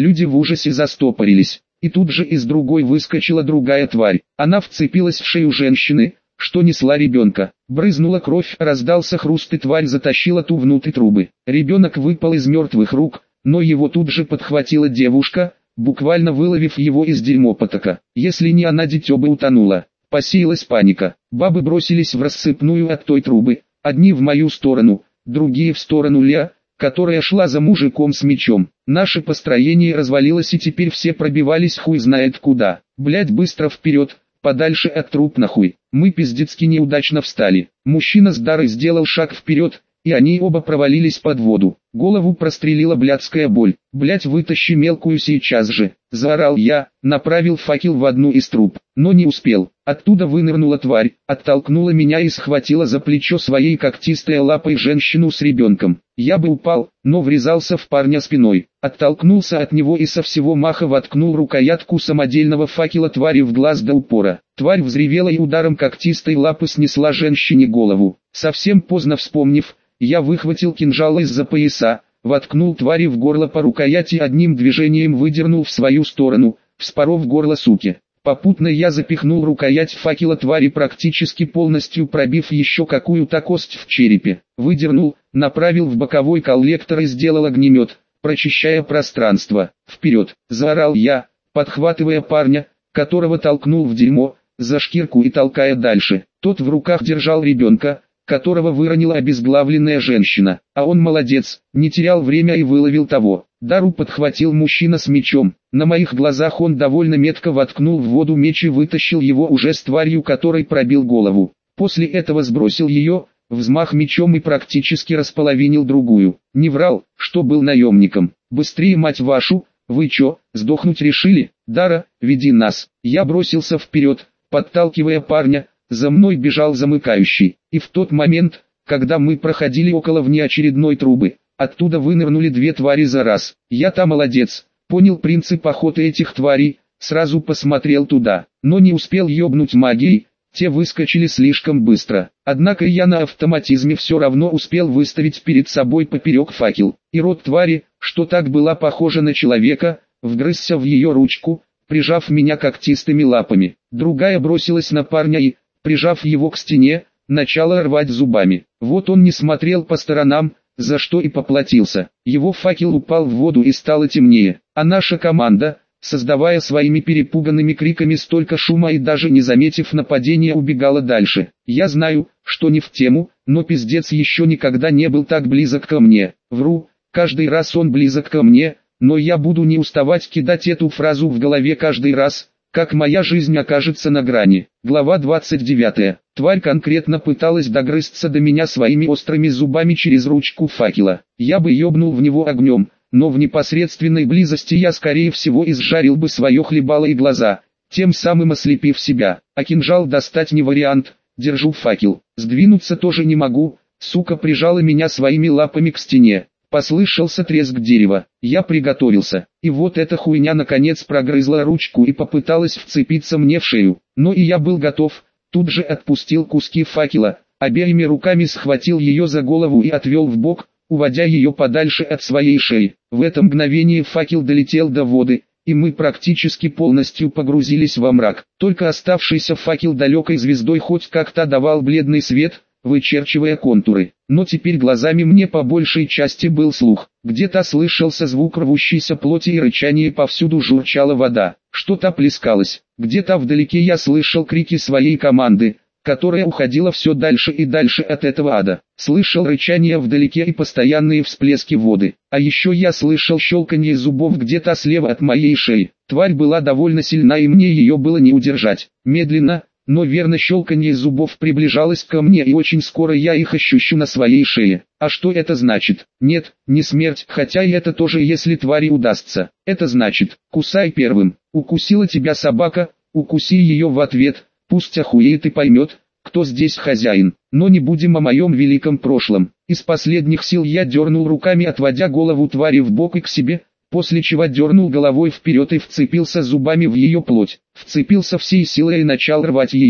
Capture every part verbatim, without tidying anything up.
Люди в ужасе застопорились. И тут же из другой выскочила другая тварь. Она вцепилась в шею женщины, что несла ребенка. Брызнула кровь, раздался хруст, и тварь затащила ту внутрь трубы. Ребенок выпал из мертвых рук, но его тут же подхватила девушка, буквально выловив его из дерьмопотока. Если не она, дитё бы утонуло. Посеялась паника. Бабы бросились в рассыпную от той трубы, одни в мою сторону, другие в сторону Ля, которая шла за мужиком с мечом. Наше построение развалилось, и теперь все пробивались хуй знает куда. Блять, быстро вперед, подальше от труп нахуй. Мы пиздецки неудачно встали. Мужчина с Дарой сделал шаг вперед, и они оба провалились под воду. Голову прострелила блядская боль. «Блядь, вытащи мелкую сейчас же!» – заорал я, направил факел в одну из труб, но не успел. Оттуда вынырнула тварь, оттолкнула меня и схватила за плечо своей когтистой лапой женщину с ребенком. Я бы упал, но врезался в парня спиной, оттолкнулся от него и со всего маха воткнул рукоятку самодельного факела твари в глаз до упора. Тварь взревела и ударом когтистой лапы снесла женщине голову. Совсем поздно вспомнив, я выхватил кинжал из-за пояса, воткнул твари в горло по рукояти, одним движением выдернул в свою сторону, вспоров горло суки. Попутно я запихнул рукоять факела твари практически полностью, пробив еще какую-то кость в черепе. Выдернул, направил в боковой коллектор и сделал огнемет, прочищая пространство. «Вперед!» – заорал я, подхватывая парня, которого толкнул в дерьмо, за шкирку и толкая дальше. Тот в руках держал ребенка, которого выронила обезглавленная женщина. А он молодец, не терял время и выловил того. Дару подхватил мужчина с мечом. На моих глазах он довольно метко воткнул в воду меч и вытащил его уже с тварью, которой пробил голову. После этого сбросил ее, взмах мечом, и практически располовинил другую. Не врал, что был наемником. «Быстрее, мать вашу, вы чё, сдохнуть решили? Дара, веди нас!» Я бросился вперед, подталкивая парня. За мной бежал замыкающий, и в тот момент, когда мы проходили около внеочередной трубы, оттуда вынырнули две твари за раз. Я-то молодец, понял принцип охоты этих тварей, сразу посмотрел туда, но не успел ёбнуть магией, те выскочили слишком быстро. Однако я на автоматизме все равно успел выставить перед собой поперек факел, и рот твари, что так была похожа на человека, вгрызся в ее ручку, прижав меня когтистыми лапами. Другая бросилась на парня и, прижав его к стене, начала рвать зубами. Вот он не смотрел по сторонам, за что и поплатился. Его факел упал в воду и стало темнее, а наша команда, создавая своими перепуганными криками столько шума и даже не заметив нападения, убегала дальше. Я знаю, что не в тему, но пиздец еще никогда не был так близок ко мне. Вру, каждый раз он близок ко мне, но я буду не уставать кидать эту фразу в голове каждый раз, как моя жизнь окажется на грани. Глава двадцать девятая. Тварь конкретно пыталась догрызться до меня своими острыми зубами через ручку факела. Я бы ёбнул в него огнем, но в непосредственной близости я скорее всего изжарил бы свое хлебало и глаза, тем самым ослепив себя. А кинжал достать не вариант, держу факел. Сдвинуться тоже не могу, сука прижала меня своими лапами к стене. Послышался треск дерева. Я приготовился, и вот эта хуйня наконец прогрызла ручку и попыталась вцепиться мне в шею. Но и я был готов, тут же отпустил куски факела, обеими руками схватил ее за голову и отвел в бок, уводя ее подальше от своей шеи. В это мгновение факел долетел до воды, и мы практически полностью погрузились во мрак. Только оставшийся факел далекой звездой хоть как-то давал бледный свет, вычерчивая контуры. Но теперь глазами мне по большей части был слух. Где-то слышался звук рвущейся плоти и рычание, повсюду журчала вода. Что-то плескалось. Где-то вдалеке я слышал крики своей команды, которая уходила все дальше и дальше от этого ада. Слышал рычание вдалеке и постоянные всплески воды. А еще я слышал щелканье зубов где-то слева от моей шеи. Тварь была довольно сильна, и мне ее было не удержать. Медленно, но верно щелканье зубов приближалось ко мне, и очень скоро я их ощущу на своей шее. А что это значит? Нет, не смерть, хотя и это тоже, если твари удастся. Это значит, кусай первым. Укусила тебя собака, укуси ее в ответ, пусть охуеет и поймет, кто здесь хозяин. Но не будем о моем великом прошлом. Из последних сил я дернул руками, отводя голову твари в бок и к себе, после чего дернул головой вперед и вцепился зубами в ее плоть. Вцепился всей силой и начал рвать ее.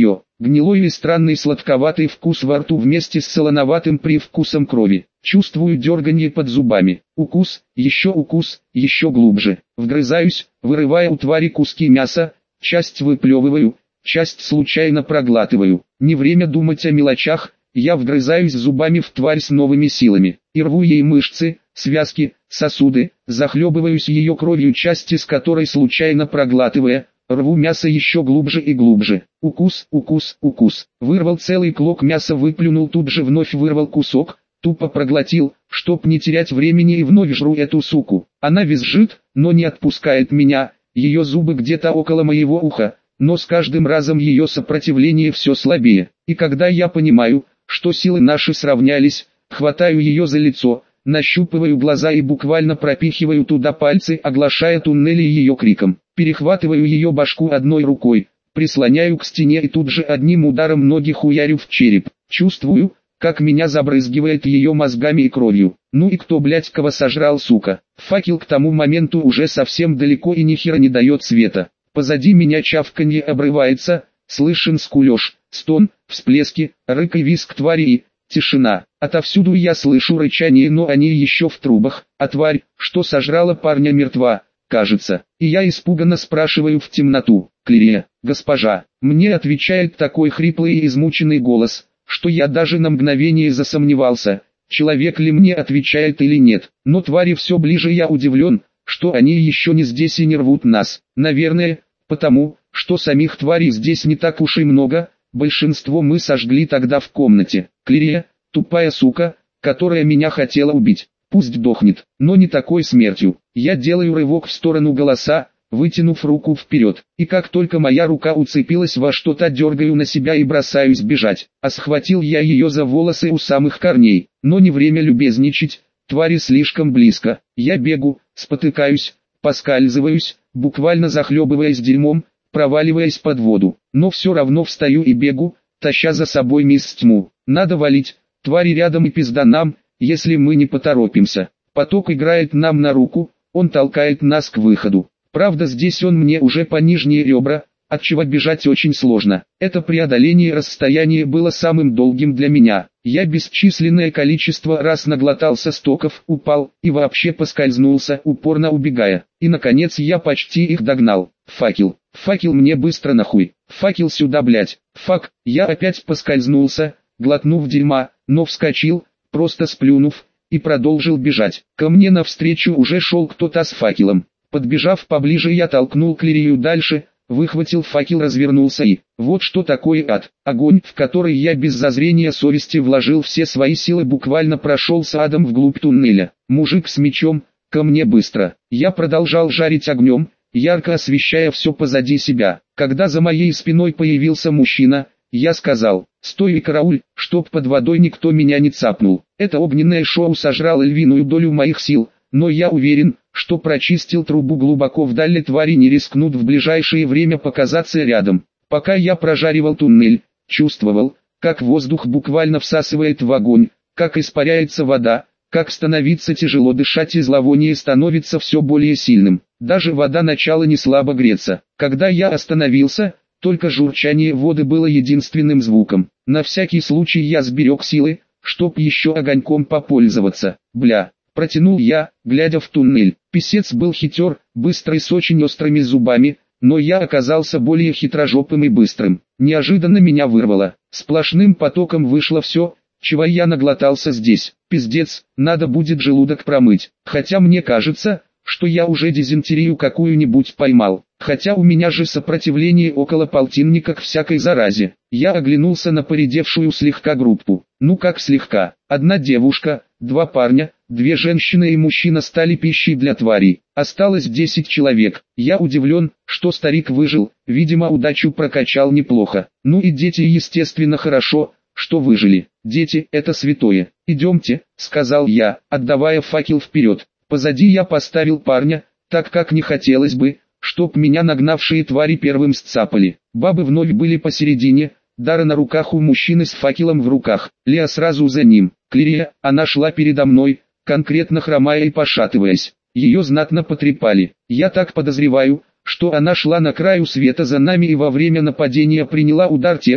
Гнилой и странный сладковатый вкус во рту вместе с солоноватым привкусом крови. Чувствую дерганье под зубами. Укус, еще укус, еще глубже. Вгрызаюсь, вырывая у твари куски мяса, часть выплевываю, часть случайно проглатываю. Не время думать о мелочах, я вгрызаюсь зубами в тварь с новыми силами. И рву ей мышцы, связки, сосуды, захлебываюсь ее кровью, части с которой случайно проглатывая, рву мясо еще глубже и глубже. Укус, укус, укус. Вырвал целый клок мяса, выплюнул, тут же вновь вырвал кусок, тупо проглотил, чтоб не терять времени, и вновь жру эту суку. Она визжит, но не отпускает меня, ее зубы где-то около моего уха, но с каждым разом ее сопротивление все слабее. И когда я понимаю, что силы наши сравнялись, хватаю ее за лицо, нащупываю глаза и буквально пропихиваю туда пальцы, оглашая туннели ее криком. Перехватываю ее башку одной рукой, прислоняю к стене и тут же одним ударом ноги хуярю в череп. Чувствую, как меня забрызгивает ее мозгами и кровью. Ну и кто, блять, кого сожрал, сука? Факел к тому моменту уже совсем далеко и ни хера не дает света. Позади меня чавканье обрывается, слышен скулеж, стон, всплески, рык и визг твари и тишина. Отовсюду я слышу рычание, но они еще в трубах, а тварь, что сожрала парня, мертва, кажется. И я испуганно спрашиваю в темноту: «Клирия, госпожа?» Мне отвечает такой хриплый и измученный голос, что я даже на мгновение засомневался, человек ли мне отвечает или нет. Но твари все ближе, я удивлен, что они еще не здесь и не рвут нас. Наверное, потому, что самих тварей здесь не так уж и много, большинство мы сожгли тогда в комнате. Клирия, тупая сука, которая меня хотела убить, пусть дохнет, но не такой смертью. Я делаю рывок в сторону голоса, вытянув руку вперед, и как только моя рука уцепилась во что-то, дергаю на себя и бросаюсь бежать. А схватил я ее за волосы у самых корней, но не время любезничать, твари слишком близко. Я бегу, спотыкаюсь, поскальзываюсь, буквально захлебываясь дерьмом, проваливаясь под воду, но все равно встаю и бегу, таща за собой мисс Тьму. Надо валить, твари рядом и пизда нам, если мы не поторопимся. Поток играет нам на руку, он толкает нас к выходу. Правда, здесь он мне уже по нижние ребра, отчего бежать очень сложно. Это преодоление расстояния было самым долгим для меня. Я бесчисленное количество раз наглотался стоков, упал и вообще поскользнулся, упорно убегая. И наконец я почти их догнал. Факел, факел мне быстро нахуй, факел сюда, блять. Фак, я опять поскользнулся, глотнув дерьма, но вскочил, просто сплюнув, и продолжил бежать. Ко мне навстречу уже шел кто-то с факелом. Подбежав поближе, я толкнул Клирию дальше, выхватил факел, развернулся и... Вот что такое ад. Огонь, в который я без зазрения совести вложил все свои силы, буквально прошелся адом вглубь туннеля. Мужик с мечом, ко мне быстро. Я продолжал жарить огнем, ярко освещая все позади себя. Когда за моей спиной появился мужчина, я сказал: «Стой и карауль, чтоб под водой никто меня не цапнул». Это огненное шоу сожрало львиную долю моих сил, но я уверен, что прочистил трубу глубоко вдали, твари не рискнут в ближайшее время показаться рядом. Пока я прожаривал туннель, чувствовал, как воздух буквально всасывает в огонь, как испаряется вода, как становится тяжело дышать и зловоние становится все более сильным. Даже вода начала не слабо греться. Когда я остановился, только журчание воды было единственным звуком. На всякий случай я сберег силы, чтоб еще огоньком попользоваться. Бля. Протянул я, глядя в туннель. Писец был хитер, быстрый, с очень острыми зубами, но я оказался более хитрожопым и быстрым. Неожиданно меня вырвало. Сплошным потоком вышло все, чего я наглотался здесь. Пиздец, надо будет желудок промыть. Хотя мне кажется, что я уже дизентерию какую-нибудь поймал. Хотя у меня же сопротивление около полтинника к всякой заразе. Я оглянулся на поредевшую слегка группу. Ну как слегка. Одна девушка, два парня, две женщины и мужчина стали пищей для тварей. Осталось десять человек. Я удивлен, что старик выжил, видимо, удачу прокачал неплохо. Ну и дети, естественно, хорошо, что выжили. Дети — это святое. «Идемте», — сказал я, отдавая факел вперед. Позади я поставил парня, так как не хотелось бы, чтоб меня нагнавшие твари первым сцапали. Бабы вновь были посередине, Дара на руках у мужчины с факелом в руках, Леа сразу за ним. Клирия, она шла передо мной, конкретно хромая и пошатываясь. Ее знатно потрепали. Я так подозреваю, что она шла на краю света за нами и во время нападения приняла удар тех,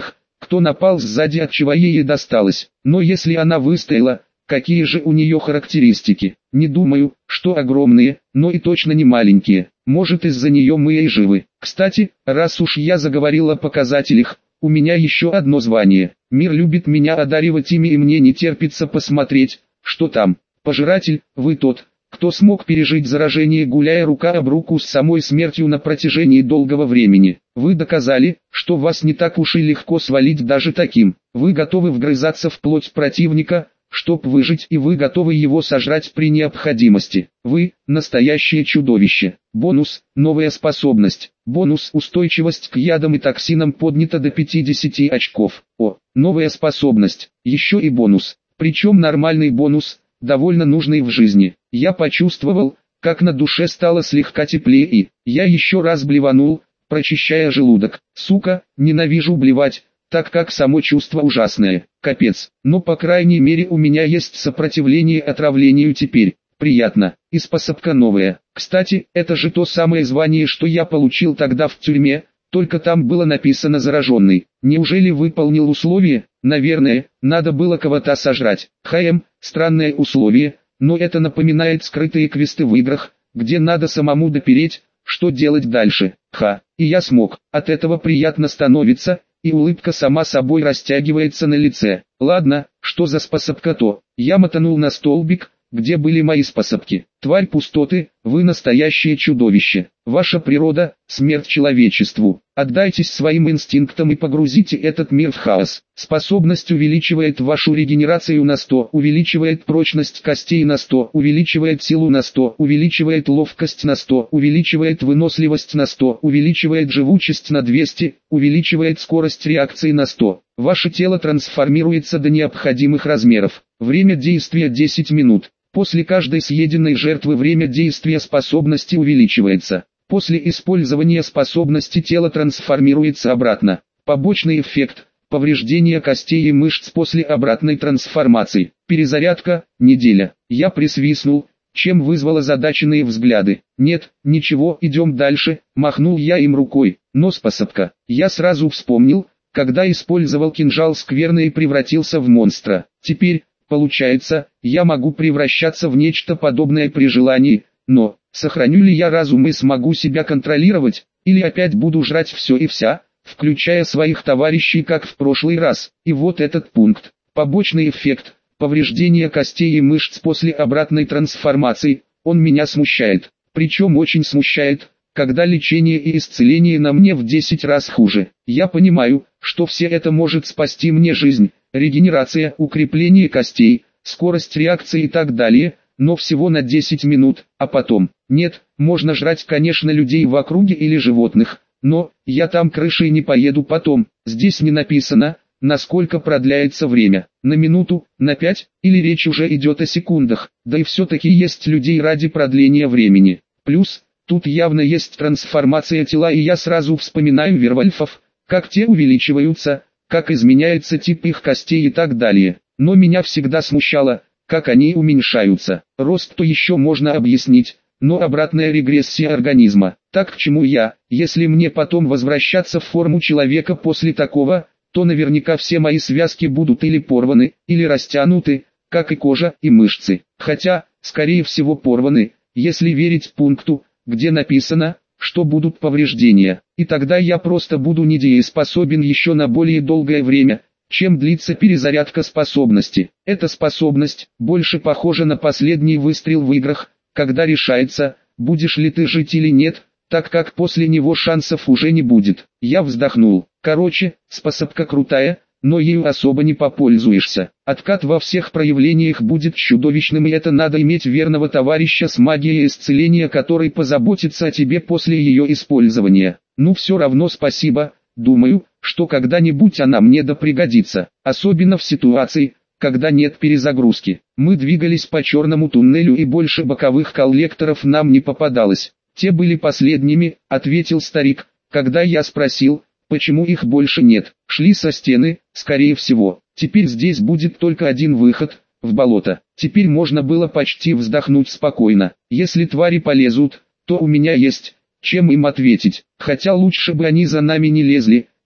кто напал сзади, от чего ей досталось. Но если она выстояла, какие же у нее характеристики? Не думаю, что огромные, но и точно не маленькие. Может, из-за нее мы и живы. Кстати, раз уж я заговорил о показателях, у меня еще одно звание. Мир любит меня одаривать ими, и мне не терпится посмотреть, что там. Пожиратель, вы тот, кто смог пережить заражение, гуляя рука об руку с самой смертью на протяжении долгого времени. Вы доказали, что вас не так уж и легко свалить даже таким. Вы готовы вгрызаться в плоть противника, чтоб выжить, и вы готовы его сожрать при необходимости. Вы – настоящее чудовище. Бонус – новая способность. Бонус – устойчивость к ядам и токсинам поднята до пятидесяти очков. О, новая способность. Еще и бонус. Причем нормальный бонус, довольно нужный в жизни. Я почувствовал, как на душе стало слегка теплее, и я еще раз блеванул, прочищая желудок. Сука, ненавижу блевать, так как само чувство ужасное. Капец. Но по крайней мере у меня есть сопротивление отравлению теперь. Приятно. И способка новая. Кстати, это же то самое звание, что я получил тогда в тюрьме, только там было написано «зараженный». Неужели выполнил условие? Наверное, надо было кого-то сожрать. Хм, странное условие, но это напоминает скрытые квесты в играх, где надо самому допереть, что делать дальше. Ха, и я смог. От этого приятно становится, и улыбка сама собой растягивается на лице. Ладно, что за способка-то? Я мотанул на столбик, где были мои способки. Тварь пустоты, вы настоящее чудовище. Ваша природа – смерть человечеству. Отдайтесь своим инстинктам и погрузите этот мир в хаос. Способность увеличивает вашу регенерацию на сто, увеличивает прочность костей на сто, увеличивает силу на сто, увеличивает ловкость на сто, увеличивает выносливость на сто, увеличивает живучесть на двести, увеличивает скорость реакции на сто. Ваше тело трансформируется до необходимых размеров. Время действия десять минут. После каждой съеденной жертвы время действия способности увеличивается. После использования способности тело трансформируется обратно. Побочный эффект – повреждение костей и мышц после обратной трансформации. Перезарядка – неделя. Я присвистнул, чем вызвало озадаченные взгляды. Нет, ничего, идем дальше, махнул я им рукой. Но способка. Я сразу вспомнил, когда использовал кинжал скверно и превратился в монстра. Теперь, получается, я могу превращаться в нечто подобное при желании, но сохраню ли я разум и смогу себя контролировать, или опять буду жрать все и вся, включая своих товарищей, как в прошлый раз. И вот этот пункт. Побочный эффект, повреждение костей и мышц после обратной трансформации, он меня смущает. Причем очень смущает, когда лечение и исцеление на мне в десять раз хуже. Я понимаю, что все это может спасти мне жизнь, регенерация, укрепление костей, скорость реакции и так далее, но всего на десять минут, а потом, нет, можно жрать, конечно, людей в округе или животных, но, я там крышей не поеду потом, здесь не написано, насколько продляется время, на минуту, на пять, или речь уже идет о секундах, да и все-таки есть людей ради продления времени. Плюс, тут явно есть трансформация тела, и я сразу вспоминаю вервольфов, как те увеличиваются, как изменяется тип их костей и так далее. Но меня всегда смущало, как они уменьшаются. Рост то еще можно объяснить, но обратная регрессия организма. Так к чему я, если мне потом возвращаться в форму человека после такого, то наверняка все мои связки будут или порваны, или растянуты, как и кожа и мышцы. Хотя, скорее всего порваны, если верить пункту, где написано, что будут повреждения. И тогда я просто буду недееспособен еще на более долгое время, чем длится перезарядка способности. Эта способность больше похожа на последний выстрел в играх, когда решается, будешь ли ты жить или нет, так как после него шансов уже не будет. Я вздохнул. Короче, способка крутая, но ею особо не попользуешься. Откат во всех проявлениях будет чудовищным, и это надо иметь верного товарища с магией исцеления, который позаботится о тебе после ее использования. Ну все равно спасибо, думаю, что когда-нибудь она мне да пригодится, особенно в ситуации, когда нет перезагрузки. Мы двигались по черному туннелю, и больше боковых коллекторов нам не попадалось. Те были последними, ответил старик, когда я спросил, почему их больше нет. Шли со стены, скорее всего. Теперь здесь будет только один выход, в болото. Теперь можно было почти вздохнуть спокойно. Если твари полезут, то у меня есть, чем им ответить. Хотя лучше бы они за нами не лезли,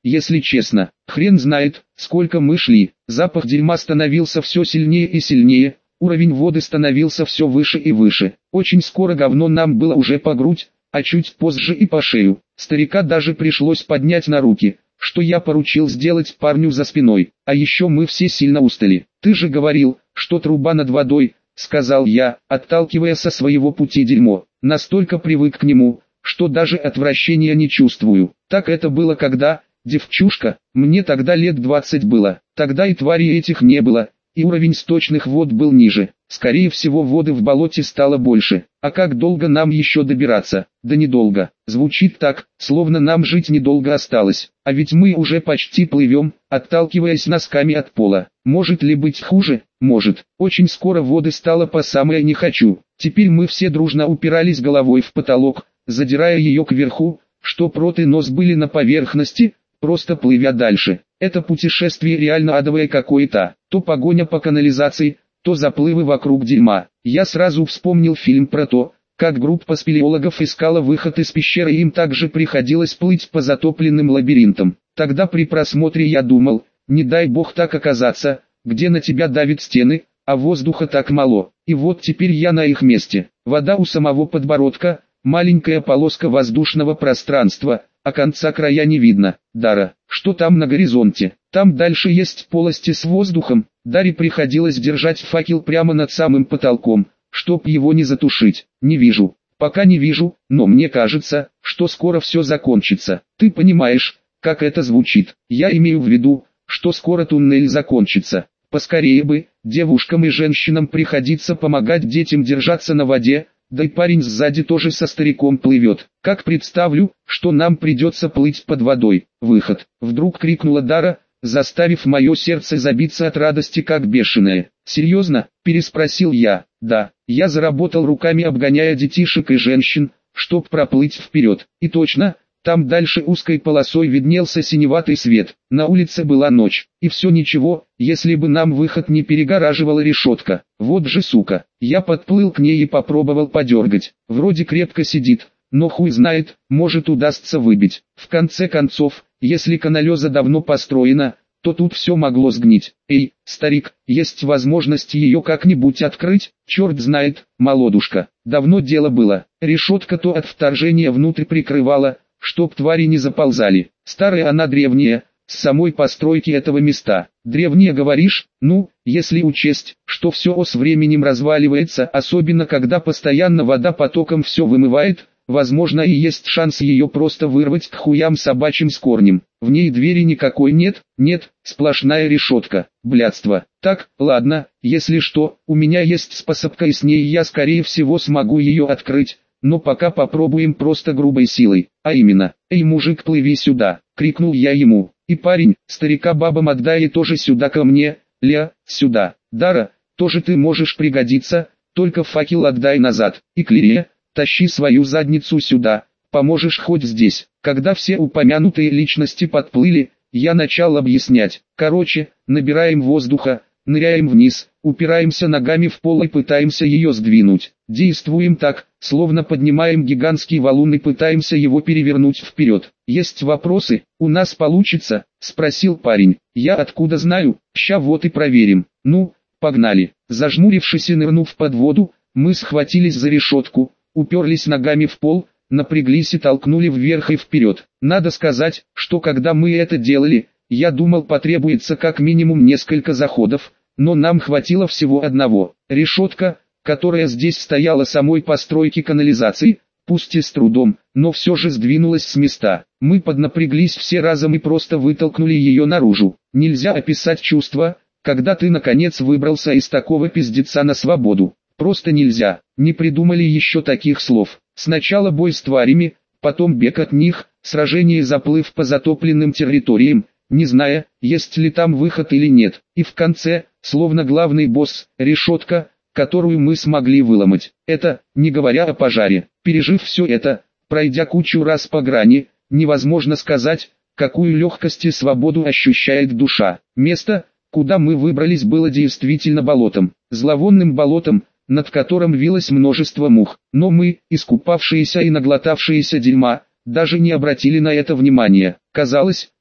если честно. Хрен знает, сколько мы шли. Запах дерьма становился все сильнее и сильнее. Уровень воды становился все выше и выше. Очень скоро говно нам было уже по грудь, а чуть позже и по шею. Старика даже пришлось поднять на руки, что я поручил сделать парню за спиной. А еще мы все сильно устали. «Ты же говорил, что труба над водой», — сказал я, отталкивая со своего пути дерьмо. Настолько привык к нему, что даже отвращения не чувствую. Так это было когда, девчушка, мне тогда лет двадцать было. Тогда и тварей этих не было, и уровень сточных вод был ниже. Скорее всего, воды в болоте стало больше. А как долго нам еще добираться? Да недолго. Звучит так, словно нам жить недолго осталось. А ведь мы уже почти плывем, отталкиваясь носками от пола. Может ли быть хуже? Может. Очень скоро воды стало по самое не хочу. Теперь мы все дружно упирались головой в потолок, задирая ее кверху, чтоб рот и нос были на поверхности, просто плывя дальше. Это путешествие реально адовое какое-то. То погоня по канализации, то заплывы вокруг дерьма. Я сразу вспомнил фильм про то, как группа спелеологов искала выход из пещеры, и им также приходилось плыть по затопленным лабиринтам. Тогда при просмотре я думал, не дай бог так оказаться, где на тебя давят стены, а воздуха так мало. И вот теперь я на их месте. Вода у самого подбородка, маленькая полоска воздушного пространства, а конца края не видно. Дара, что там на горизонте? Там дальше есть полости с воздухом. Даре приходилось держать факел прямо над самым потолком, чтоб его не затушить. Не вижу. Пока не вижу, но мне кажется, что скоро все закончится. Ты понимаешь, как это звучит? Я имею в виду, что скоро туннель закончится. Поскорее бы, девушкам и женщинам приходится помогать детям держаться на воде, да и парень сзади тоже со стариком плывет. Как представлю, что нам придется плыть под водой. Выход. Вдруг крикнула Дара, заставив мое сердце забиться от радости как бешеное. «Серьезно?» – переспросил я. «Да». Я заработал руками, обгоняя детишек и женщин, чтоб проплыть вперед. И точно, там дальше узкой полосой виднелся синеватый свет. На улице была ночь. И все ничего, если бы нам выход не перегораживала решетка. Вот же сука. Я подплыл к ней и попробовал подергать. Вроде крепко сидит, но хуй знает, может удастся выбить. В конце концов, если каналеза давно построена, то тут все могло сгнить. Эй, старик, есть возможность ее как-нибудь открыть? Черт знает, молодушка. Давно дело было. Решетка то от вторжения внутрь прикрывала, чтоб твари не заползали. Старая она древняя, с самой постройки этого места. Древняя говоришь? Ну, если учесть, что все с временем разваливается, особенно когда постоянно вода потоком все вымывает, возможно и есть шанс ее просто вырвать к хуям собачьим с корнем. В ней двери никакой нет, нет, сплошная решетка. Блядство. Так, ладно, если что, у меня есть способка, и с ней я скорее всего смогу ее открыть. Но пока попробуем просто грубой силой, а именно, «Эй, мужик, плыви сюда!» — крикнул я ему. И парень, старика бабам отдай, и тоже сюда ко мне, ля, сюда. Дара, тоже ты можешь пригодиться, только факел отдай назад. И Клирия, тащи свою задницу сюда, поможешь хоть здесь. Когда все упомянутые личности подплыли, я начал объяснять. Короче, набираем воздуха, ныряем вниз, упираемся ногами в пол и пытаемся ее сдвинуть. Действуем так, словно поднимаем гигантский валун и пытаемся его перевернуть вперед. «Есть вопросы? У нас получится?» – спросил парень. «Я откуда знаю? Ща вот и проверим. Ну, погнали». Зажмурившись и нырнув под воду, мы схватились за решетку, уперлись ногами в пол, напряглись и толкнули вверх и вперед. Надо сказать, что когда мы это делали, я думал, потребуется как минимум несколько заходов, но нам хватило всего одного. Решетка, которая здесь стояла самой постройки канализации, пусть и с трудом, но все же сдвинулась с места. Мы поднапряглись все разом и просто вытолкнули ее наружу. Нельзя описать чувство, когда ты наконец выбрался из такого пиздеца на свободу. Просто нельзя. Не придумали еще таких слов. Сначала бой с тварями, потом бег от них, сражение и заплыв по затопленным территориям, не зная, есть ли там выход или нет. И в конце, словно главный босс, решетка, которую мы смогли выломать. Это, не говоря о пожаре. Пережив все это, пройдя кучу раз по грани, невозможно сказать, какую легкость и свободу ощущает душа. Место, куда мы выбрались, было действительно болотом. Зловонным болотом, над которым вилось множество мух. Но мы, искупавшиеся и наглотавшиеся дерьма, даже не обратили на это внимания. Казалось,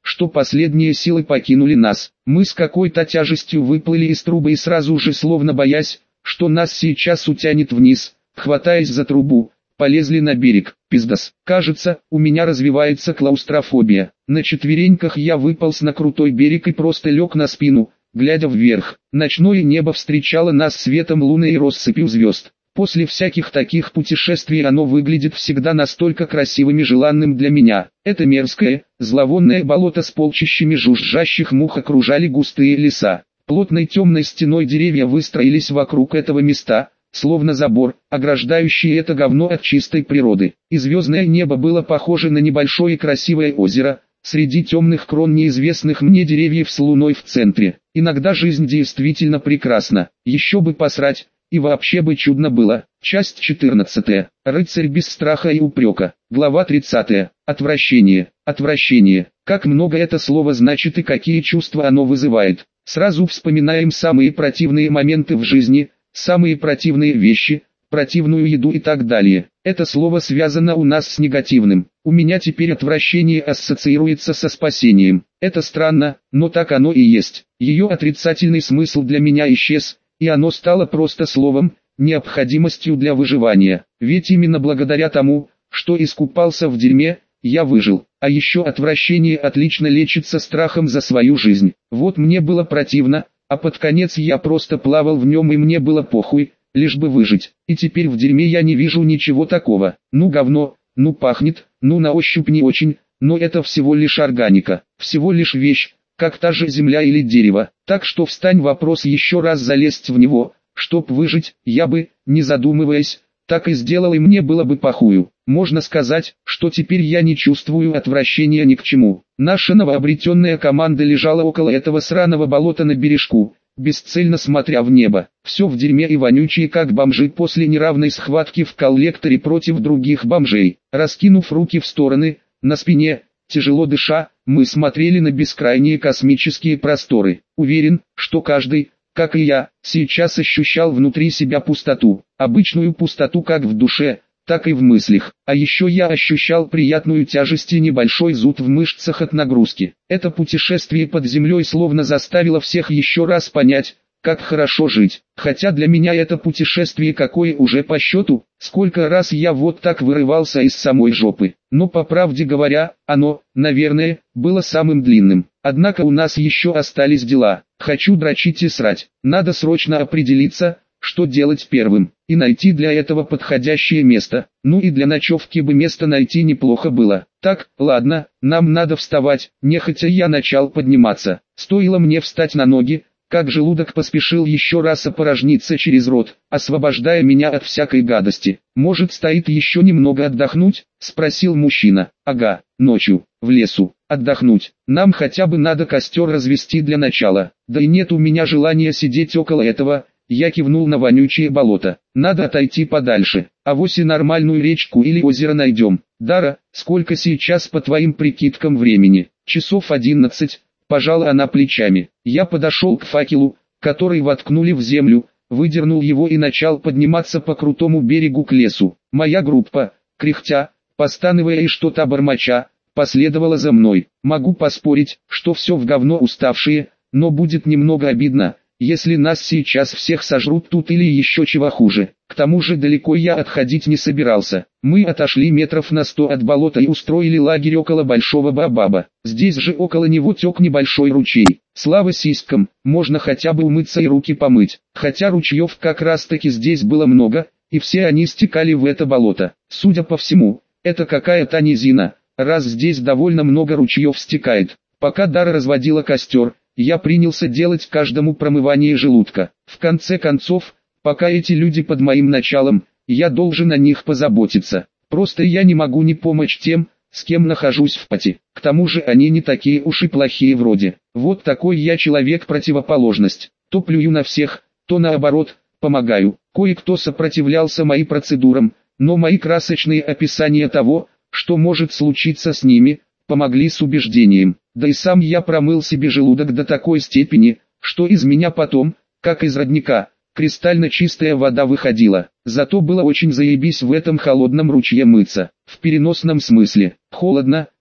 что последние силы покинули нас. Мы с какой-то тяжестью выплыли из трубы и сразу же, словно боясь, что нас сейчас утянет вниз, хватаясь за трубу, полезли на берег. Пиздос. Кажется, у меня развивается клаустрофобия. На четвереньках я выполз на крутой берег и просто лег на спину, глядя вверх. Ночное небо встречало нас светом луны и россыпью звезд. После всяких таких путешествий оно выглядит всегда настолько красивым и желанным для меня. Это мерзкое, зловонное болото с полчищами жужжащих мух окружали густые леса. Плотной темной стеной деревья выстроились вокруг этого места, словно забор, ограждающий это говно от чистой природы. И звездное небо было похоже на небольшое красивое озеро, среди темных крон неизвестных мне деревьев с луной в центре. Иногда жизнь действительно прекрасна, еще бы посрать. И вообще бы чудно было. Часть четырнадцатая. Рыцарь без страха и упрека. Глава тридцатая. Отвращение. Отвращение. Как много это слово значит и какие чувства оно вызывает. Сразу вспоминаем самые противные моменты в жизни, самые противные вещи, противную еду и так далее. Это слово связано у нас с негативным. У меня теперь отвращение ассоциируется со спасением. Это странно, но так оно и есть. Ее отрицательный смысл для меня исчез. И оно стало просто словом, необходимостью для выживания. Ведь именно благодаря тому, что искупался в дерьме, я выжил. А еще отвращение отлично лечится страхом за свою жизнь. Вот мне было противно, а под конец я просто плавал в нем и мне было похуй, лишь бы выжить. И теперь в дерьме я не вижу ничего такого. Ну говно, ну пахнет, ну на ощупь не очень, но это всего лишь органика, всего лишь вещь, как та же земля или дерево. Так что встань вопрос еще раз залезть в него, чтоб выжить, я бы, не задумываясь, так и сделал и мне было бы похую. Можно сказать, что теперь я не чувствую отвращения ни к чему. Наша новообретенная команда лежала около этого сраного болота на бережку, бесцельно смотря в небо. Все в дерьме и вонючие как бомжи после неравной схватки в коллекторе против других бомжей. Раскинув руки в стороны, на спине, тяжело дыша, мы смотрели на бескрайние космические просторы. Уверен, что каждый, как и я, сейчас ощущал внутри себя пустоту. Обычную пустоту как в душе, так и в мыслях. А еще я ощущал приятную тяжесть и небольшой зуд в мышцах от нагрузки. Это путешествие под землей словно заставило всех еще раз понять, как хорошо жить. Хотя для меня это путешествие какое уже по счету, сколько раз я вот так вырывался из самой жопы. Но по правде говоря, оно, наверное, было самым длинным. Однако у нас еще остались дела. Хочу дрочить и срать. Надо срочно определиться, что делать первым, и найти для этого подходящее место. Ну и для ночевки бы место найти неплохо было. Так, ладно, нам надо вставать. Нехотя я начал подниматься. Стоило мне встать на ноги, как желудок поспешил еще раз опорожниться через рот, освобождая меня от всякой гадости. «Может, стоит еще немного отдохнуть?» – спросил мужчина. «Ага, ночью, в лесу, отдохнуть. Нам хотя бы надо костер развести для начала. Да и нет у меня желания сидеть около этого». Я кивнул на вонючее болото. «Надо отойти подальше. Авось и нормальную речку или озеро найдем. Дара, сколько сейчас по твоим прикидкам времени?» «Часов одиннадцать». Пожала она плечами. Я подошел к факелу, который воткнули в землю, выдернул его и начал подниматься по крутому берегу к лесу. Моя группа, кряхтя, постановая и что-то бормоча, последовала за мной. Могу поспорить, что все в говно уставшие, но будет немного обидно, если нас сейчас всех сожрут тут или еще чего хуже. К тому же далеко я отходить не собирался. Мы отошли метров на сто от болота и устроили лагерь около большого баобаба. Здесь же около него тек небольшой ручей. Слава сиськам, можно хотя бы умыться и руки помыть. Хотя ручьев как раз таки здесь было много, и все они стекали в это болото. Судя по всему, это какая-то низина, раз здесь довольно много ручьев стекает. Пока Дара разводила костер, я принялся делать каждому промывание желудка. В конце концов, пока эти люди под моим началом, я должен о них позаботиться. Просто я не могу не помочь тем, с кем нахожусь в поте. К тому же они не такие уж и плохие вроде. Вот такой я человек-противоположность. То плюю на всех, то наоборот, помогаю. Кое-кто сопротивлялся моим процедурам, но мои красочные описания того, что может случиться с ними, помогли с убеждением. Да и сам я промыл себе желудок до такой степени, что из меня потом, как из родника, кристально чистая вода выходила. Зато было очень заебись в этом холодном ручье мыться. В переносном смысле. Холодно,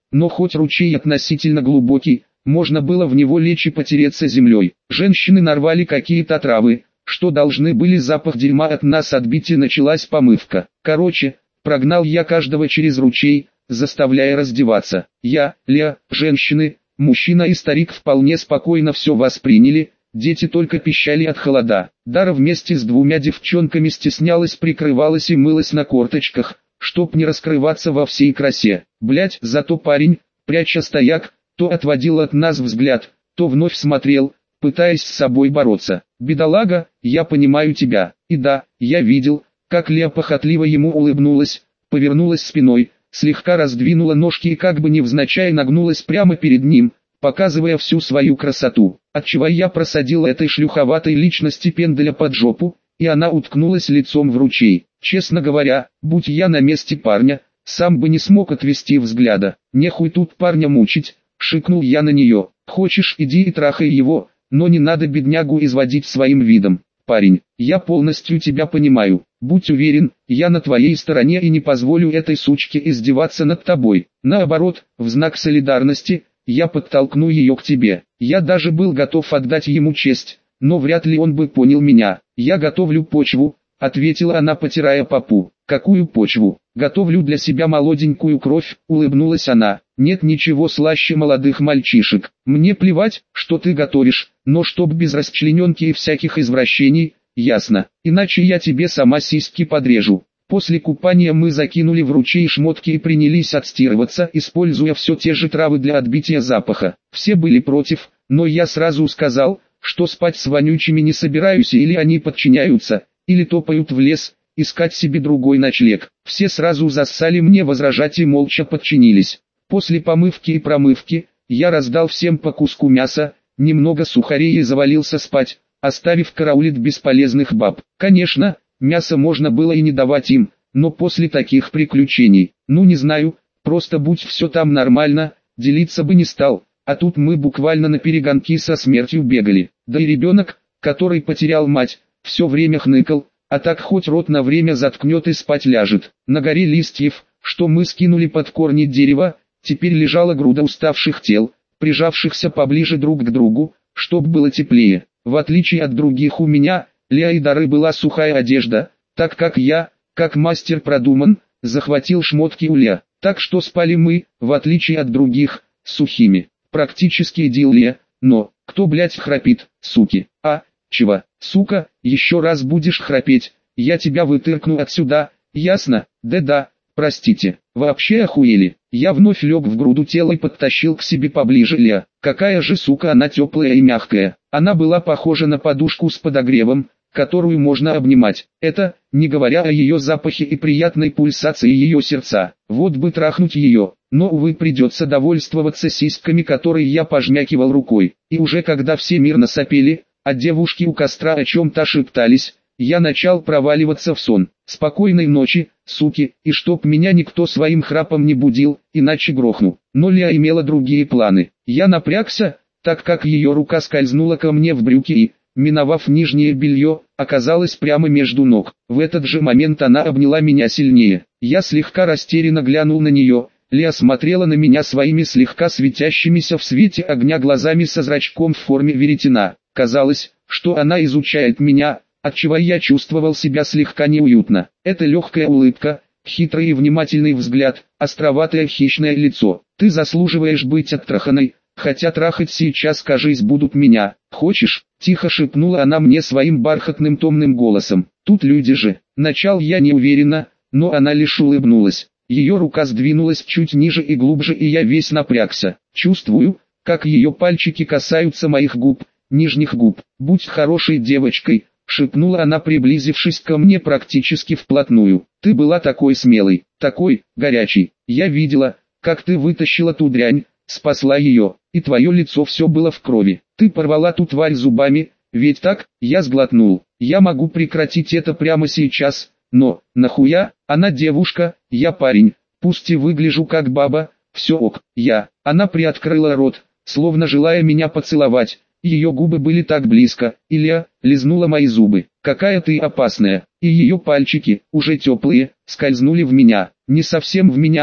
но хоть ручей относительно глубокий, можно было в него лечь и потереться землей. Женщины нарвали какие-то травы, что должны были запах дерьма от нас отбить, и началась помывка. Короче, прогнал я каждого через ручей, заставляя раздеваться. Я, Леа, женщины, мужчина и старик вполне спокойно все восприняли, дети только пищали от холода. Дара вместе с двумя девчонками стеснялась, прикрывалась и мылась на корточках, чтоб не раскрываться во всей красе. Блять, зато парень, пряча стояк, то отводил от нас взгляд, то вновь смотрел, пытаясь с собой бороться. «Бедолага, я понимаю тебя». И да, я видел, как Леа похотливо ему улыбнулась, повернулась спиной, слегка раздвинула ножки и как бы невзначай нагнулась прямо перед ним, показывая всю свою красоту. Отчего я просадил этой шлюховатой личности пенделя под жопу, и она уткнулась лицом в ручей. Честно говоря, будь я на месте парня, сам бы не смог отвести взгляда. «Нехуй тут парня мучить», — шикнул я на нее. «Хочешь, иди и трахай его, но не надо беднягу изводить своим видом. Парень, я полностью тебя понимаю. Будь уверен, я на твоей стороне и не позволю этой сучке издеваться над тобой. Наоборот, в знак солидарности, я подтолкну ее к тебе». Я даже был готов отдать ему честь, но вряд ли он бы понял меня. «Я готовлю почву», — ответила она, потирая попу. «Какую почву?» «Готовлю для себя молоденькую кровь», — улыбнулась она. «Нет ничего слаще молодых мальчишек. Мне плевать, что ты готовишь, но чтоб без расчлененки и всяких извращений, ясно, иначе я тебе сама сиськи подрежу». После купания мы закинули в ручей шмотки и принялись отстирываться, используя все те же травы для отбития запаха. Все были против, но я сразу сказал, что спать с вонючими не собираюсь, или они подчиняются, или топают в лес, искать себе другой ночлег. Все сразу зассали мне возражать и молча подчинились. После помывки и промывки, я раздал всем по куску мяса, немного сухарей и завалился спать, оставив караулить бесполезных баб. Конечно, мясо можно было и не давать им, но после таких приключений, ну не знаю, просто будь все там нормально, делиться бы не стал, а тут мы буквально наперегонки со смертью бегали. Да и ребенок, который потерял мать, все время хныкал, а так хоть рот на время заткнет и спать ляжет. На горе листьев, что мы скинули под корни дерева, теперь лежала груда уставших тел, прижавшихся поближе друг к другу, чтоб было теплее. В отличие от других у меня, Леа и Дары была сухая одежда, так как я, как мастер продуман, захватил шмотки у Леа. Так что спали мы, в отличие от других, сухими. Практически идиллия, но, кто блять храпит, суки? А, чего, сука, еще раз будешь храпеть, я тебя вытыркну отсюда, ясно? Да-да, простите, вообще охуели. Я вновь лег в груду тела и подтащил к себе поближе Леа. Какая же сука она теплая и мягкая. Она была похожа на подушку с подогревом, которую можно обнимать. Это, не говоря о ее запахе и приятной пульсации ее сердца. Вот бы трахнуть ее, но увы, придется довольствоваться сиськами, которые я пожмякивал рукой. И уже когда все мирно сопели, а девушки у костра о чем-то шептались, я начал проваливаться в сон. Спокойной ночи, суки, и чтоб меня никто своим храпом не будил, иначе грохну. Но Леа имела другие планы. Я напрягся, так как ее рука скользнула ко мне в брюки и, миновав нижнее белье, оказалась прямо между ног. В этот же момент она обняла меня сильнее. Я слегка растерянно глянул на нее. Леа смотрела на меня своими слегка светящимися в свете огня глазами со зрачком в форме веретена. Казалось, что она изучает меня, отчего я чувствовал себя слегка неуютно. Эта легкая улыбка, хитрый и внимательный взгляд, островатое хищное лицо. Ты заслуживаешь быть оттраханной, хотя трахать сейчас, кажись, будут меня. Хочешь? Тихо шепнула она мне своим бархатным томным голосом. Тут люди же. Начал я неуверенно, но она лишь улыбнулась. Ее рука сдвинулась чуть ниже и глубже, и я весь напрягся. Чувствую, как ее пальчики касаются моих губ, нижних губ. Будь хорошей девочкой, шепнула она, приблизившись ко мне практически вплотную. Ты была такой смелой, такой горячей. Я видела, как ты вытащила ту дрянь, спасла ее, и твое лицо все было в крови. Ты порвала ту тварь зубами, ведь так? Я сглотнул. Я могу прекратить это прямо сейчас, но, нахуя? Она девушка, я парень, пусть и выгляжу как баба, все ок. Я, она приоткрыла рот, словно желая меня поцеловать. Ее губы были так близко, и Леа лизнула мои зубы. Какая ты опасная. И ее пальчики, уже теплые, скользнули в меня. Не совсем в меня,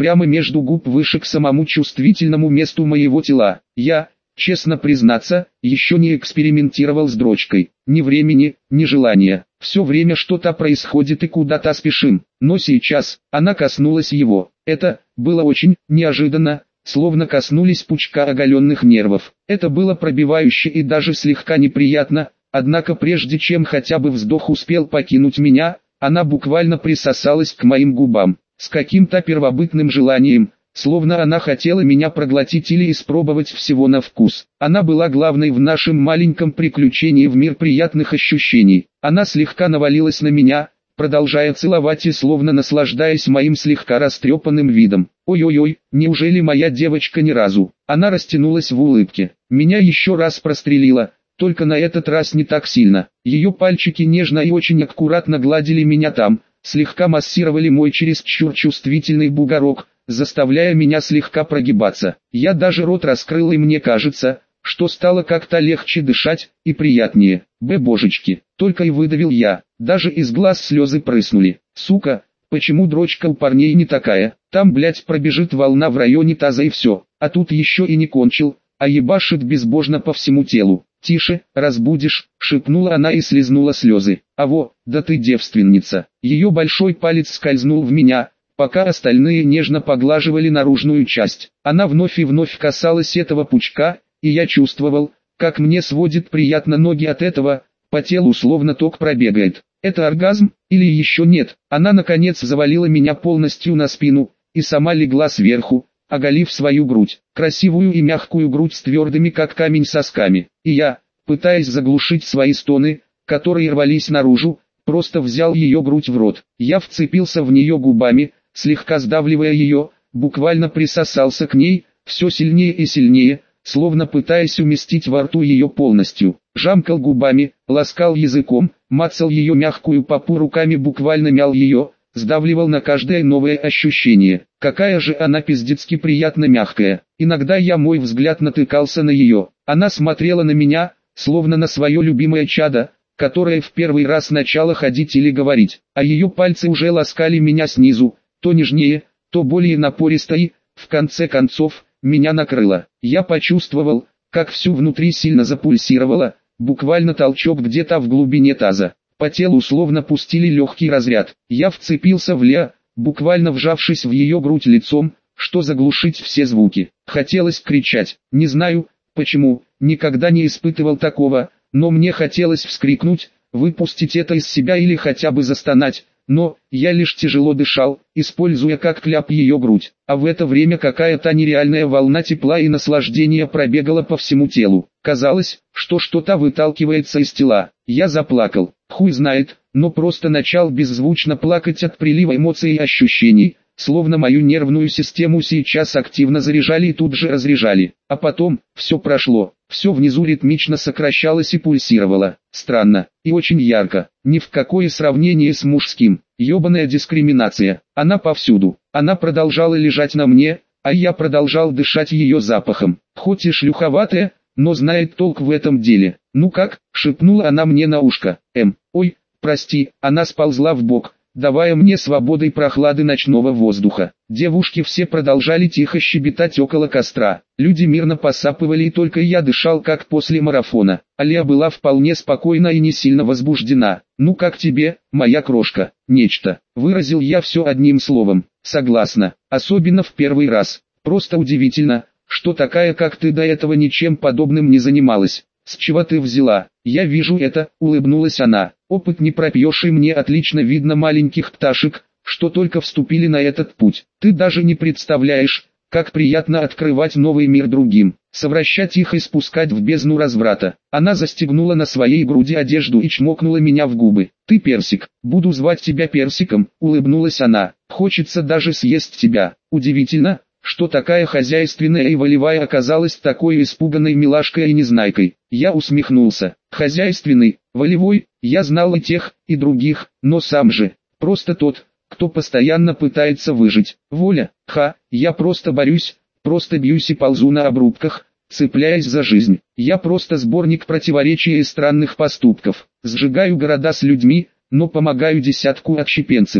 прямо между губ выше к самому чувствительному месту моего тела. Я, честно признаться, еще не экспериментировал с дрочкой. Ни времени, ни желания. Все время что-то происходит и куда-то спешим. Но сейчас, она коснулась его. Это было очень неожиданно, словно коснулись пучка оголенных нервов. Это было пробивающе и даже слегка неприятно, однако прежде чем хотя бы вздох успел покинуть меня, она буквально присосалась к моим губам, с каким-то первобытным желанием, словно она хотела меня проглотить или испробовать всего на вкус. Она была главной в нашем маленьком приключении в мир приятных ощущений. Она слегка навалилась на меня, продолжая целовать и словно наслаждаясь моим слегка растрепанным видом. Ой-ой-ой, неужели моя девочка ни разу? Она растянулась в улыбке. Меня еще раз прострелило, только на этот раз не так сильно. Ее пальчики нежно и очень аккуратно гладили меня там, слегка массировали мой чересчур чувствительный бугорок, заставляя меня слегка прогибаться. Я даже рот раскрыл, и мне кажется, что стало как-то легче дышать и приятнее. Б божечки, только и выдавил я, даже из глаз слезы прыснули. Сука, почему дрочка у парней не такая? Там, блять, пробежит волна в районе таза и все, а тут еще и не кончил, а ебашит безбожно по всему телу. «Тише, разбудишь», — шепнула она и слезнула слезы. «Аво, да ты девственница». Ее большой палец скользнул в меня, пока остальные нежно поглаживали наружную часть. Она вновь и вновь касалась этого пучка, и я чувствовал, как мне сводит приятно ноги от этого, по телу словно ток пробегает. Это оргазм, или еще нет? Она наконец завалила меня полностью на спину, и сама легла сверху, оголив свою грудь, красивую и мягкую грудь с твердыми как камень сосками. И я, пытаясь заглушить свои стоны, которые рвались наружу, просто взял ее грудь в рот. Я вцепился в нее губами, слегка сдавливая ее, буквально присосался к ней, все сильнее и сильнее, словно пытаясь уместить во рту ее полностью. Жамкал губами, ласкал языком, мацал ее мягкую попу руками, буквально мял ее, сдавливал на каждое новое ощущение. Какая же она пиздецки приятно мягкая. Иногда я мой взгляд натыкался на ее. Она смотрела на меня, словно на свое любимое чадо, которое в первый раз начало ходить или говорить. А ее пальцы уже ласкали меня снизу, то нежнее, то более напористо, и, в конце концов, меня накрыло. Я почувствовал, как всю внутри сильно запульсировало, буквально толчок где-то в глубине таза. По телу словно пустили легкий разряд. Я вцепился в Леа, буквально вжавшись в ее грудь лицом, что заглушить все звуки. Хотелось кричать. Не знаю, почему, никогда не испытывал такого, но мне хотелось вскрикнуть, выпустить это из себя или хотя бы застонать. Но, я лишь тяжело дышал, используя как кляп ее грудь. А в это время какая-то нереальная волна тепла и наслаждения пробегала по всему телу. Казалось, что что-то выталкивается из тела. Я заплакал. Хуй знает, но просто начал беззвучно плакать от прилива эмоций и ощущений, словно мою нервную систему сейчас активно заряжали и тут же разряжали. А потом, все прошло, все внизу ритмично сокращалось и пульсировало. Странно, и очень ярко, ни в какое сравнение с мужским. Ёбаная дискриминация. Она повсюду. Она продолжала лежать на мне, а я продолжал дышать ее запахом. Хоть и шлюховатая, но знает толк в этом деле. «Ну как?» — шепнула она мне на ушко. «Эм, ой, прости», она сползла в бок, давая мне свободы и прохлады ночного воздуха. Девушки все продолжали тихо щебетать около костра. Люди мирно посапывали, и только я дышал как после марафона. Алия была вполне спокойна и не сильно возбуждена. «Ну как тебе, моя крошка?» «Нечто», — выразил я все одним словом. «Согласна, особенно в первый раз. Просто удивительно, что такая как ты до этого ничем подобным не занималась. С чего ты взяла?» «Я вижу это», — улыбнулась она. «Опыт не пропьешь, и мне отлично видно маленьких пташек, что только вступили на этот путь. Ты даже не представляешь, как приятно открывать новый мир другим, совращать их и спускать в бездну разврата». Она застегнула на своей груди одежду и чмокнула меня в губы. «Ты персик, буду звать тебя персиком», — улыбнулась она. «Хочется даже съесть тебя. Удивительно, что такая хозяйственная и волевая оказалась такой испуганной милашкой и незнайкой». Я усмехнулся. Хозяйственный, волевой, я знал и тех, и других, но сам же, просто тот, кто постоянно пытается выжить. Воля, ха, я просто борюсь, просто бьюсь и ползу на обрубках, цепляясь за жизнь. Я просто сборник противоречий и странных поступков. Сжигаю города с людьми, но помогаю десятку отщепенцев.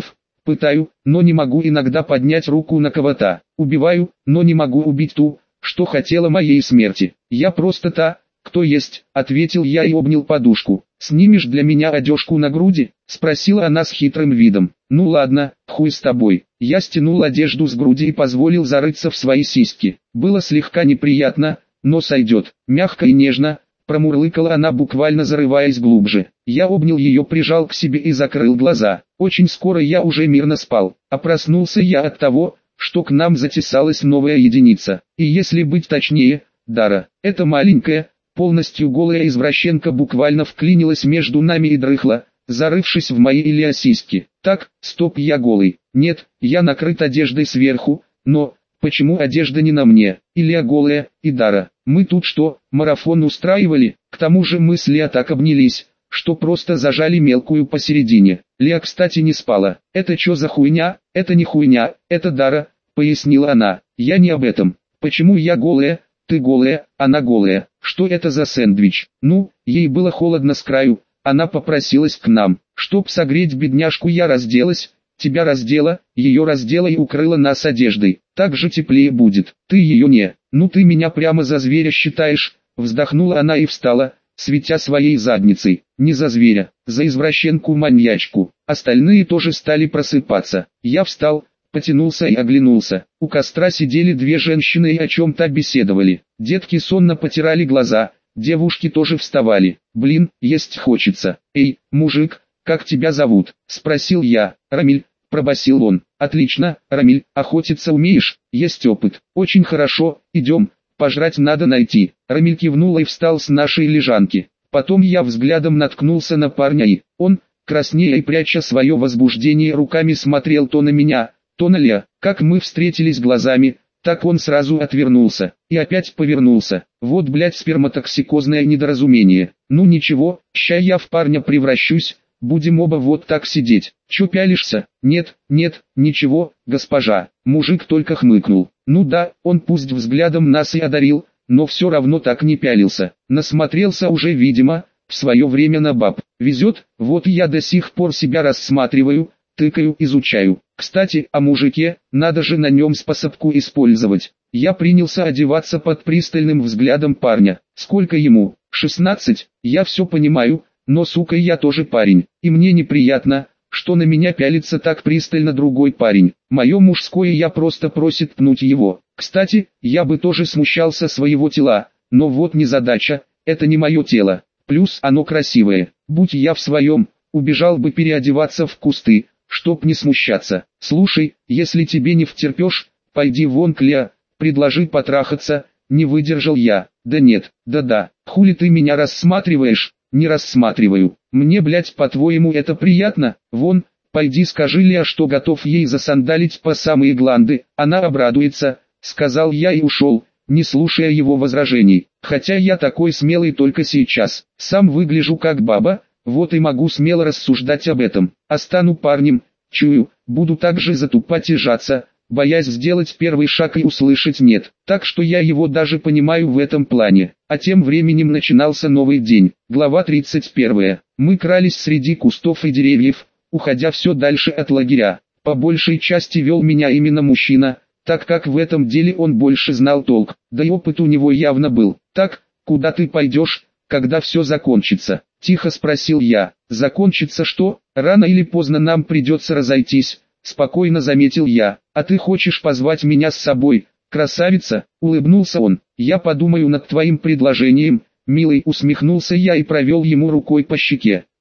Пытаю, но не могу иногда поднять руку на кого-то. Убиваю, но не могу убить ту, что хотела моей смерти. Я просто та, кто есть, ответил я и обнял подушку. Снимешь для меня одежку на груди? Спросила она с хитрым видом. Ну ладно, хуй с тобой. Я стянул одежду с груди и позволил зарыться в свои сиськи. Было слегка неприятно, но сойдет. Мягко и нежно, промурлыкала она, буквально зарываясь глубже. Я обнял ее, прижал к себе и закрыл глаза. Очень скоро я уже мирно спал, а проснулся я от того, что к нам затесалась новая единица. И если быть точнее, Дара. Эта маленькая, полностью голая извращенка буквально вклинилась между нами и дрыхла, зарывшись в мои илиасиськи. Так, стоп, я голый. Нет, я накрыт одеждой сверху, но... Почему одежда не на мне? Илья голая, и Дара. Мы тут что, марафон устраивали? К тому же мы с Лиа так обнялись, что просто зажали мелкую посередине. Лиа, кстати, не спала. Это что за хуйня? Это не хуйня, это Дара, пояснила она. Я не об этом. Почему я голая, ты голая, она голая? Что это за сэндвич? Ну, ей было холодно с краю, она попросилась к нам. Чтоб согреть бедняжку, я разделась. Тебя раздела, ее раздела и укрыла нас одеждой. Так же теплее будет. Ты ее не. Ну ты меня прямо за зверя считаешь? Вздохнула она и встала, светя своей задницей. Не за зверя, за извращенку-маньячку. Остальные тоже стали просыпаться. Я встал, потянулся и оглянулся. У костра сидели две женщины и о чем-то беседовали. Детки сонно потирали глаза, девушки тоже вставали. Блин, есть хочется. Эй, мужик, как тебя зовут? Спросил я. Рамиль. Пробасил он. Отлично, Рамиль, охотиться умеешь? Есть опыт. Очень хорошо, идем, пожрать надо найти. Рамиль кивнул и встал с нашей лежанки. Потом я взглядом наткнулся на парня и он, краснея и пряча свое возбуждение руками, смотрел то на меня, то на Лиа. Как мы встретились глазами, так он сразу отвернулся и опять повернулся. Вот блять, сперматоксикозное недоразумение. Ну ничего, ща я в парня превращусь. Будем оба вот так сидеть. Чё пялишься? Нет, нет, ничего, госпожа. Мужик только хмыкнул. Ну да, он пусть взглядом нас и одарил, но все равно так не пялился. Насмотрелся уже, видимо, в свое время на баб. Везет, вот я до сих пор себя рассматриваю, тыкаю, изучаю. Кстати, о мужике, надо же на нем способку использовать. Я принялся одеваться под пристальным взглядом парня. Сколько ему? шестнадцать, я все понимаю. Но сука, я тоже парень, и мне неприятно, что на меня пялится так пристально другой парень. Мое мужское я просто просит пнуть его. Кстати, я бы тоже смущался своего тела, но вот незадача, это не мое тело, плюс оно красивое. Будь я в своем, убежал бы переодеваться в кусты, чтоб не смущаться. Слушай, если тебе не втерпешь, пойди вон к Лиа, предложи потрахаться, не выдержал я. Да нет, да-да, хули ты меня рассматриваешь? Не рассматриваю. Мне, блять, по-твоему это приятно? Вон, пойди скажи Лиа, что готов ей засандалить по самые гланды. Она обрадуется, сказал я и ушел, не слушая его возражений. Хотя я такой смелый только сейчас. Сам выгляжу как баба, вот и могу смело рассуждать об этом. А стану парнем, чую, буду так же затупать и жаться, боясь сделать первый шаг и услышать «нет». Так что я его даже понимаю в этом плане. А тем временем начинался новый день. Глава тридцать первая. Мы крались среди кустов и деревьев, уходя все дальше от лагеря. По большей части вел меня именно мужчина, так как в этом деле он больше знал толк, да и опыт у него явно был. «Так, куда ты пойдешь, когда все закончится?» – тихо спросил я. «Закончится что? Рано или поздно нам придется разойтись», – спокойно заметил я. «А ты хочешь позвать меня с собой, красавица?» – улыбнулся он. «Я подумаю над твоим предложением, милый», – усмехнулся я и провел ему рукой по щеке.